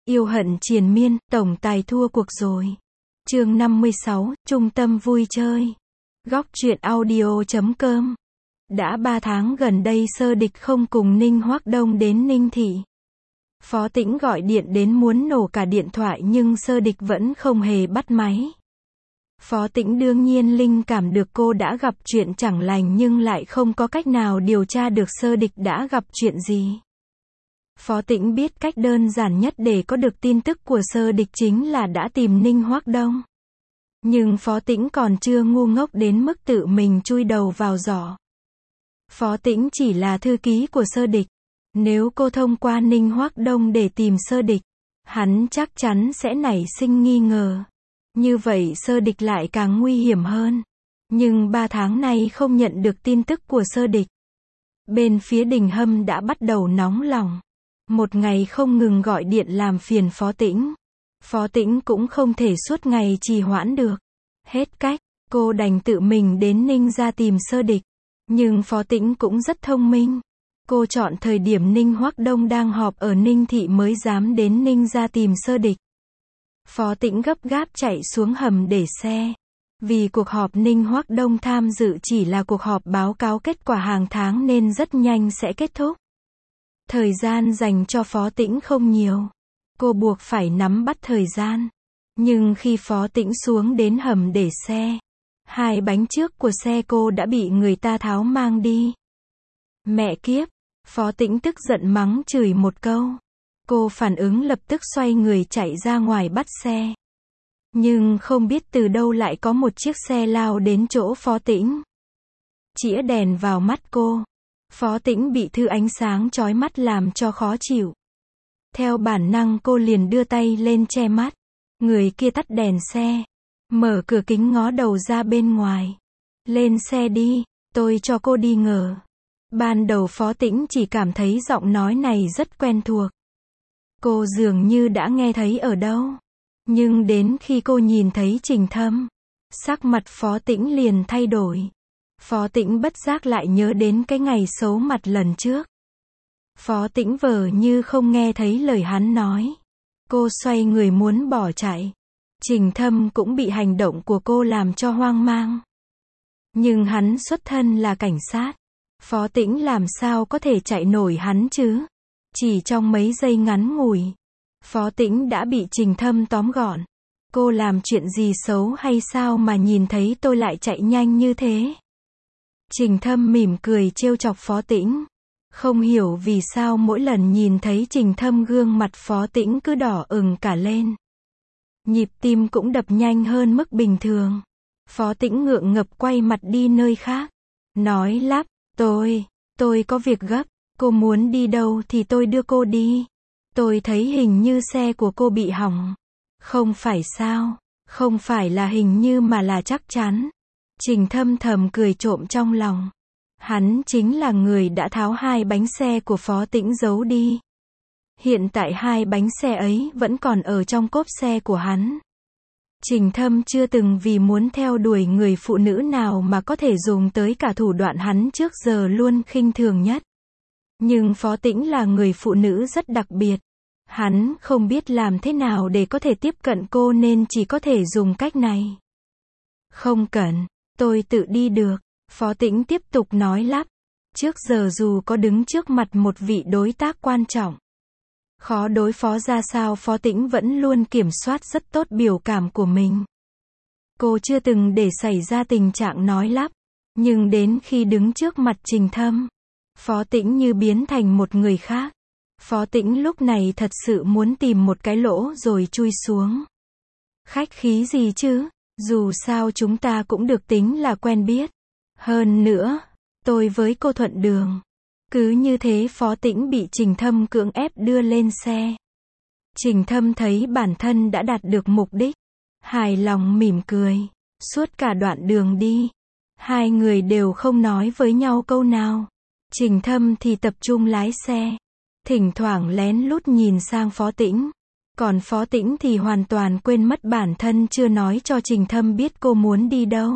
Yêu hận triền miên, tổng tài thua cuộc rồi. Chương 56, Trung tâm vui chơi. Góc truyện audio.com. Đã 3 tháng gần đây Sơ Địch không cùng Ninh Hoắc Đông đến Ninh Thị. Phó Tĩnh gọi điện đến muốn nổ cả điện thoại nhưng Sơ Địch vẫn không hề bắt máy. Phó Tĩnh đương nhiên linh cảm được cô đã gặp chuyện chẳng lành nhưng lại không có cách nào điều tra được Sơ Địch đã gặp chuyện gì. Phó Tĩnh biết cách đơn giản nhất để có được tin tức của Sơ Địch chính là đã tìm Ninh Hoắc Đông. Nhưng Phó Tĩnh còn chưa ngu ngốc đến mức tự mình chui đầu vào giỏ. Phó Tĩnh chỉ là thư ký của Sơ Địch. Nếu cô thông qua Ninh Hoắc Đông để tìm Sơ Địch, hắn chắc chắn sẽ nảy sinh nghi ngờ. Như vậy Sơ Địch lại càng nguy hiểm hơn. Nhưng 3 tháng nay không nhận được tin tức của Sơ Địch. Bên phía Đình Hâm đã bắt đầu nóng lòng. Một ngày không ngừng gọi điện làm phiền Phó Tĩnh. Phó Tĩnh cũng không thể suốt ngày trì hoãn được. Hết cách, cô đành tự mình đến Ninh ra tìm Sơ Địch. Nhưng Phó Tĩnh cũng rất thông minh. Cô chọn thời điểm Ninh Hoắc Đông đang họp ở Ninh Thị mới dám đến Ninh ra tìm Sơ Địch. Phó Tĩnh gấp gáp chạy xuống hầm để xe. Vì cuộc họp Ninh Hoắc Đông tham dự chỉ là cuộc họp báo cáo kết quả hàng tháng nên rất nhanh sẽ kết thúc. Thời gian dành cho Phó Tĩnh không nhiều. Cô buộc phải nắm bắt thời gian. Nhưng khi Phó Tĩnh xuống đến hầm để xe, 2 bánh trước của xe cô đã bị người ta tháo mang đi. Mẹ kiếp! Phó Tĩnh tức giận mắng chửi một câu. Cô phản ứng lập tức xoay người chạy ra ngoài bắt xe. Nhưng không biết từ đâu lại có một chiếc xe lao đến chỗ Phó Tĩnh. Chĩa đèn vào mắt cô. Phó Tĩnh bị thứ ánh sáng chói mắt làm cho khó chịu. Theo bản năng cô liền đưa tay lên che mắt. Người kia tắt đèn xe. Mở cửa kính ngó đầu ra bên ngoài. Lên xe đi, tôi cho cô đi ngờ. Ban đầu Phó Tĩnh chỉ cảm thấy giọng nói này rất quen thuộc. Cô dường như đã nghe thấy ở đâu. Nhưng đến khi cô nhìn thấy Trình Thâm, sắc mặt Phó Tĩnh liền thay đổi. Phó Tĩnh bất giác lại nhớ đến cái ngày xấu mặt lần trước. Phó Tĩnh vờ như không nghe thấy lời hắn nói. Cô xoay người muốn bỏ chạy. Trình Thâm cũng bị hành động của cô làm cho hoang mang. Nhưng hắn xuất thân là cảnh sát. Phó Tĩnh làm sao có thể chạy nổi hắn chứ? Chỉ trong mấy giây ngắn ngủi, Phó Tĩnh đã bị Trình Thâm tóm gọn. Cô làm chuyện gì xấu hay sao mà nhìn thấy tôi lại chạy nhanh như thế? Trình Thâm mỉm cười trêu chọc Phó Tĩnh. Không hiểu vì sao mỗi lần nhìn thấy Trình Thâm gương mặt Phó Tĩnh cứ đỏ ửng cả lên. Nhịp tim cũng đập nhanh hơn mức bình thường. Phó Tĩnh ngượng ngập quay mặt đi nơi khác. Nói lắp, tôi có việc gấp. Cô muốn đi đâu thì tôi đưa cô đi. Tôi thấy hình như xe của cô bị hỏng. Không phải sao? Không phải là hình như mà là chắc chắn. Trình Thâm thầm cười trộm trong lòng. Hắn chính là người đã tháo 2 bánh xe của Phó Tĩnh giấu đi. Hiện tại 2 bánh xe ấy vẫn còn ở trong cốp xe của hắn. Trình Thâm chưa từng vì muốn theo đuổi người phụ nữ nào mà có thể dùng tới cả thủ đoạn hắn trước giờ luôn khinh thường nhất. Nhưng Phó Tĩnh là người phụ nữ rất đặc biệt. Hắn không biết làm thế nào để có thể tiếp cận cô nên chỉ có thể dùng cách này. Không cần, tôi tự đi được. Phó Tĩnh tiếp tục nói lắp. Trước giờ dù có đứng trước mặt một vị đối tác quan trọng, khó đối phó ra sao Phó Tĩnh vẫn luôn kiểm soát rất tốt biểu cảm của mình. Cô chưa từng để xảy ra tình trạng nói lắp. Nhưng đến khi đứng trước mặt Trình Thâm, Phó Tĩnh như biến thành một người khác. Phó Tĩnh lúc này thật sự muốn tìm một cái lỗ rồi chui xuống. Khách khí gì chứ, dù sao chúng ta cũng được tính là quen biết. Hơn nữa, tôi với cô thuận đường. Cứ như thế Phó Tĩnh bị Trình Thâm cưỡng ép đưa lên xe. Trình Thâm thấy bản thân đã đạt được mục đích. Hài lòng mỉm cười. Suốt cả đoạn đường đi, 2 người đều không nói với nhau câu nào. Trình Thâm thì tập trung lái xe. Thỉnh thoảng lén lút nhìn sang Phó Tĩnh. Còn Phó Tĩnh thì hoàn toàn quên mất bản thân chưa nói cho Trình Thâm biết cô muốn đi đâu.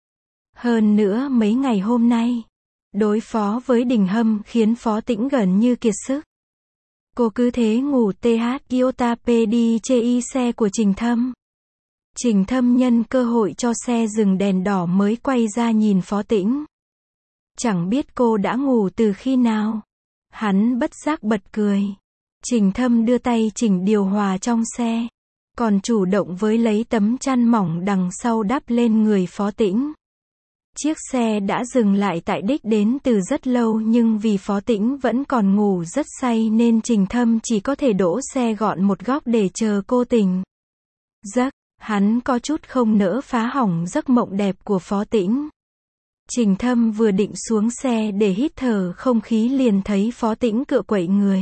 Hơn nữa mấy ngày hôm nay, đối phó với Đình Hâm khiến Phó Tĩnh gần như kiệt sức. Cô cứ thế ngủ Iota đi chê xe của Trình Thâm. Trình Thâm nhân cơ hội cho xe dừng đèn đỏ mới quay ra nhìn Phó Tĩnh. Chẳng biết cô đã ngủ từ khi nào. Hắn bất giác bật cười. Trình Thâm đưa tay chỉnh điều hòa trong xe. Còn chủ động với lấy tấm chăn mỏng đằng sau đắp lên người Phó Tĩnh. Chiếc xe đã dừng lại tại đích đến từ rất lâu nhưng vì Phó Tĩnh vẫn còn ngủ rất say nên Trình Thâm chỉ có thể đỗ xe gọn một góc để chờ cô tỉnh giấc. Hắn có chút không nỡ phá hỏng giấc mộng đẹp của Phó Tĩnh. Trình Thâm vừa định xuống xe để hít thở không khí liền thấy Phó Tĩnh cựa quậy người.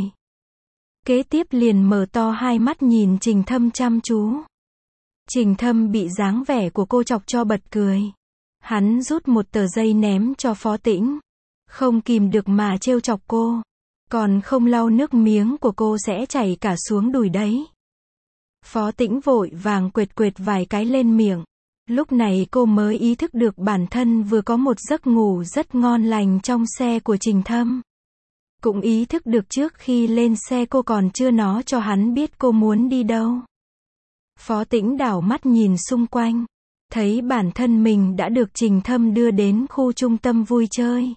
Kế tiếp liền mở to hai mắt nhìn Trình Thâm chăm chú. Trình Thâm bị dáng vẻ của cô chọc cho bật cười. Hắn rút một tờ giấy ném cho Phó Tĩnh. Không kìm được mà trêu chọc cô. Còn không lau nước miếng của cô sẽ chảy cả xuống đùi đấy. Phó Tĩnh vội vàng quệt quệt vài cái lên miệng. Lúc này cô mới ý thức được bản thân vừa có một giấc ngủ rất ngon lành trong xe của Trình Thâm. Cũng ý thức được trước khi lên xe cô còn chưa nói cho hắn biết cô muốn đi đâu. Phó Tĩnh đảo mắt nhìn xung quanh. Thấy bản thân mình đã được Trình Thâm đưa đến khu trung tâm vui chơi.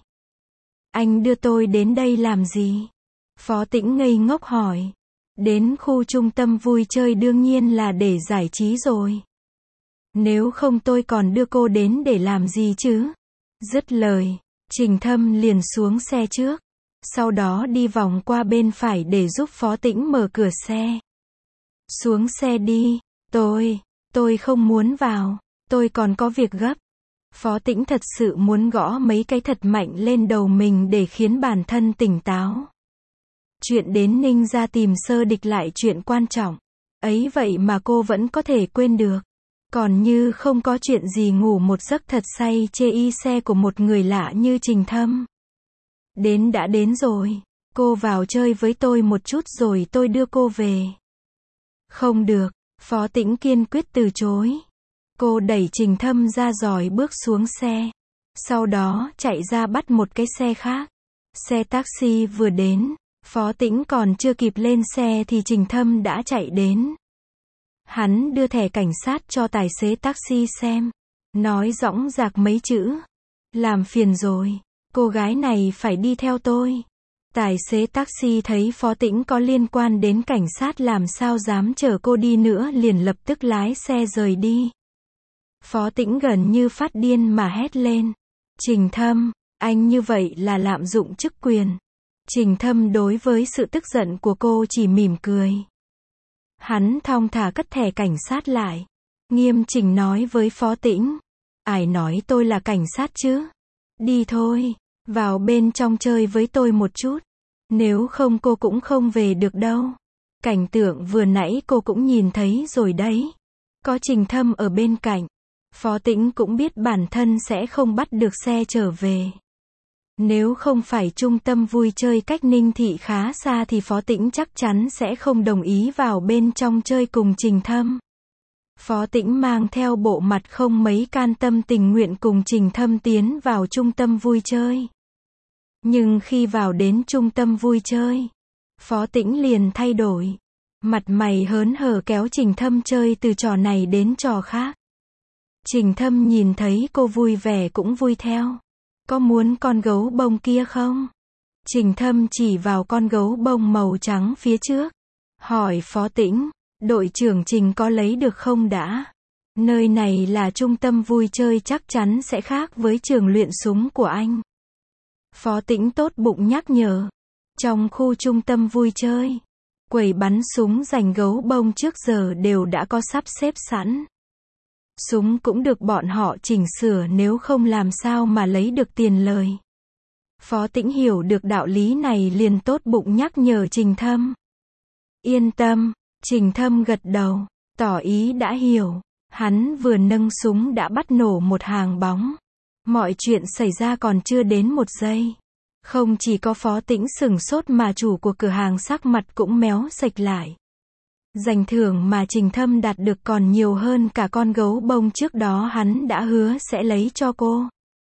Anh đưa tôi đến đây làm gì? Phó Tĩnh ngây ngốc hỏi. Đến khu trung tâm vui chơi đương nhiên là để giải trí rồi. Nếu không tôi còn đưa cô đến để làm gì chứ? Dứt lời, Trình Thâm liền xuống xe trước. Sau đó đi vòng qua bên phải để giúp Phó Tĩnh mở cửa xe. Xuống xe đi, tôi không muốn vào, tôi còn có việc gấp. Phó Tĩnh thật sự muốn gõ mấy cái thật mạnh lên đầu mình để khiến bản thân tỉnh táo. Chuyện đến Ninh ra tìm Sơ Địch lại chuyện quan trọng. Ấy vậy mà cô vẫn có thể quên được. Còn như không có chuyện gì ngủ một giấc thật say chê xe của một người lạ như Trình Thâm. Đến đã đến rồi. Cô vào chơi với tôi một chút rồi tôi đưa cô về. Không được. Phó Tĩnh kiên quyết từ chối. Cô đẩy Trình Thâm ra rồi bước xuống xe. Sau đó chạy ra bắt một cái xe khác. Xe taxi vừa đến. Phó Tĩnh còn chưa kịp lên xe thì Trình Thâm đã chạy đến. Hắn đưa thẻ cảnh sát cho tài xế taxi xem. Nói dõng dạc mấy chữ. Làm phiền rồi. Cô gái này phải đi theo tôi. Tài xế taxi thấy Phó Tĩnh có liên quan đến cảnh sát làm sao dám chở cô đi nữa liền lập tức lái xe rời đi. Phó Tĩnh gần như phát điên mà hét lên. Trình Thâm, anh như vậy là lạm dụng chức quyền. Trình Thâm đối với sự tức giận của cô chỉ mỉm cười. Hắn thong thả cất thẻ cảnh sát lại. Nghiêm chỉnh nói với Phó Tĩnh. Ai nói tôi là cảnh sát chứ? Đi thôi, vào bên trong chơi với tôi một chút. Nếu không cô cũng không về được đâu. Cảnh tượng vừa nãy cô cũng nhìn thấy rồi đấy. Có Trình Thâm ở bên cạnh. Phó Tĩnh cũng biết bản thân sẽ không bắt được xe trở về. Nếu không phải trung tâm vui chơi cách Ninh Thị khá xa thì Phó Tĩnh chắc chắn sẽ không đồng ý vào bên trong chơi cùng Trình Thâm. Phó Tĩnh mang theo bộ mặt không mấy can tâm tình nguyện cùng Trình Thâm tiến vào trung tâm vui chơi. Nhưng khi vào đến trung tâm vui chơi, Phó Tĩnh liền thay đổi. Mặt mày hớn hở kéo Trình Thâm chơi từ trò này đến trò khác. Trình Thâm nhìn thấy cô vui vẻ cũng vui theo. Có muốn con gấu bông kia không? Trình Thâm chỉ vào con gấu bông màu trắng phía trước. Hỏi Phó Tĩnh, đội trưởng Trình có lấy được không đã? Nơi này là trung tâm vui chơi chắc chắn sẽ khác với trường luyện súng của anh. Phó Tĩnh tốt bụng nhắc nhở. Trong khu trung tâm vui chơi, quầy bắn súng dành gấu bông trước giờ đều đã có sắp xếp sẵn. Súng cũng được bọn họ chỉnh sửa nếu không làm sao mà lấy được tiền lời. Phó Tĩnh hiểu được đạo lý này liền tốt bụng nhắc nhở Trình Thâm. Yên tâm, Trình Thâm gật đầu, tỏ ý đã hiểu. Hắn vừa nâng súng đã bắt nổ một hàng bóng. Mọi chuyện xảy ra còn chưa đến một giây. Không chỉ có Phó Tĩnh sửng sốt mà chủ của cửa hàng sắc mặt cũng méo sạch lại. Giải thưởng mà Trình Thâm đạt được còn nhiều hơn cả con gấu bông trước đó hắn đã hứa sẽ lấy cho cô.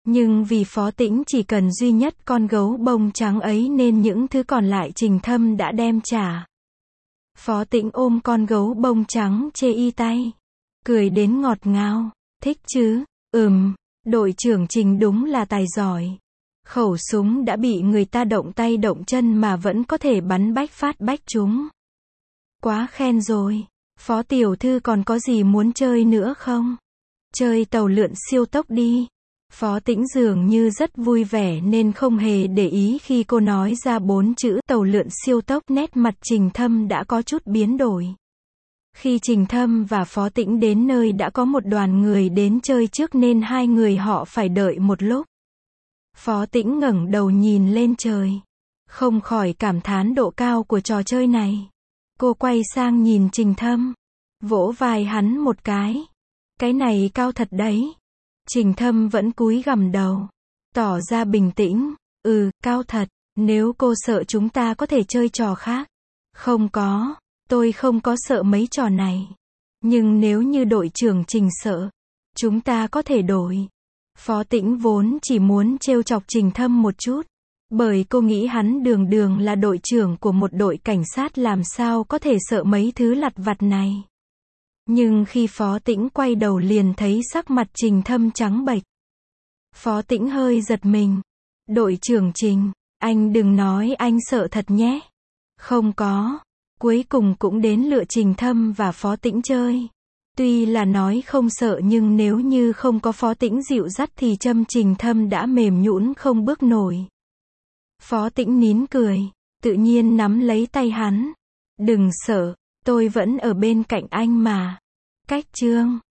Nhưng vì Phó Tĩnh chỉ cần duy nhất con gấu bông trắng ấy nên những thứ còn lại Trình Thâm đã đem trả. Phó Tĩnh ôm con gấu bông trắng chê y tay. Cười đến ngọt ngào. Thích chứ? Đội trưởng Trình đúng là tài giỏi. Khẩu súng đã bị người ta động tay động chân mà vẫn có thể bắn bách phát bách trúng. Quá khen rồi. Phó tiểu thư còn có gì muốn chơi nữa không? Chơi tàu lượn siêu tốc đi. Phó Tĩnh dường như rất vui vẻ nên không hề để ý khi cô nói ra 4 chữ tàu lượn siêu tốc. Nét mặt Trình Thâm đã có chút biến đổi. Khi Trình Thâm và Phó Tĩnh đến nơi đã có một đoàn người đến chơi trước nên hai người họ phải đợi một lúc. Phó Tĩnh ngẩng đầu nhìn lên trời. Không khỏi cảm thán độ cao của trò chơi này. Cô quay sang nhìn Trình Thâm. Vỗ vai hắn một cái. Cái này cao thật đấy. Trình Thâm vẫn cúi gằm đầu. Tỏ ra bình tĩnh. Cao thật. Nếu cô sợ chúng ta có thể chơi trò khác. Không có. Tôi không có sợ mấy trò này. Nhưng nếu như đội trưởng Trình sợ, chúng ta có thể đổi. Phó Tĩnh vốn chỉ muốn trêu chọc Trình Thâm một chút. Bởi cô nghĩ hắn đường đường là đội trưởng của một đội cảnh sát làm sao có thể sợ mấy thứ lặt vặt này. Nhưng khi Phó Tĩnh quay đầu liền thấy sắc mặt Trình Thâm trắng bệch. Phó Tĩnh hơi giật mình. Đội trưởng Trình, anh đừng nói anh sợ thật nhé. Không có. Cuối cùng cũng đến lựa Trình Thâm và Phó Tĩnh chơi. Tuy là nói không sợ nhưng nếu như không có Phó Tĩnh dịu dắt thì Trình Thâm đã mềm nhũn không bước nổi. Phó Tĩnh nín cười, tự nhiên nắm lấy tay hắn. Đừng sợ, tôi vẫn ở bên cạnh anh mà. Cách chương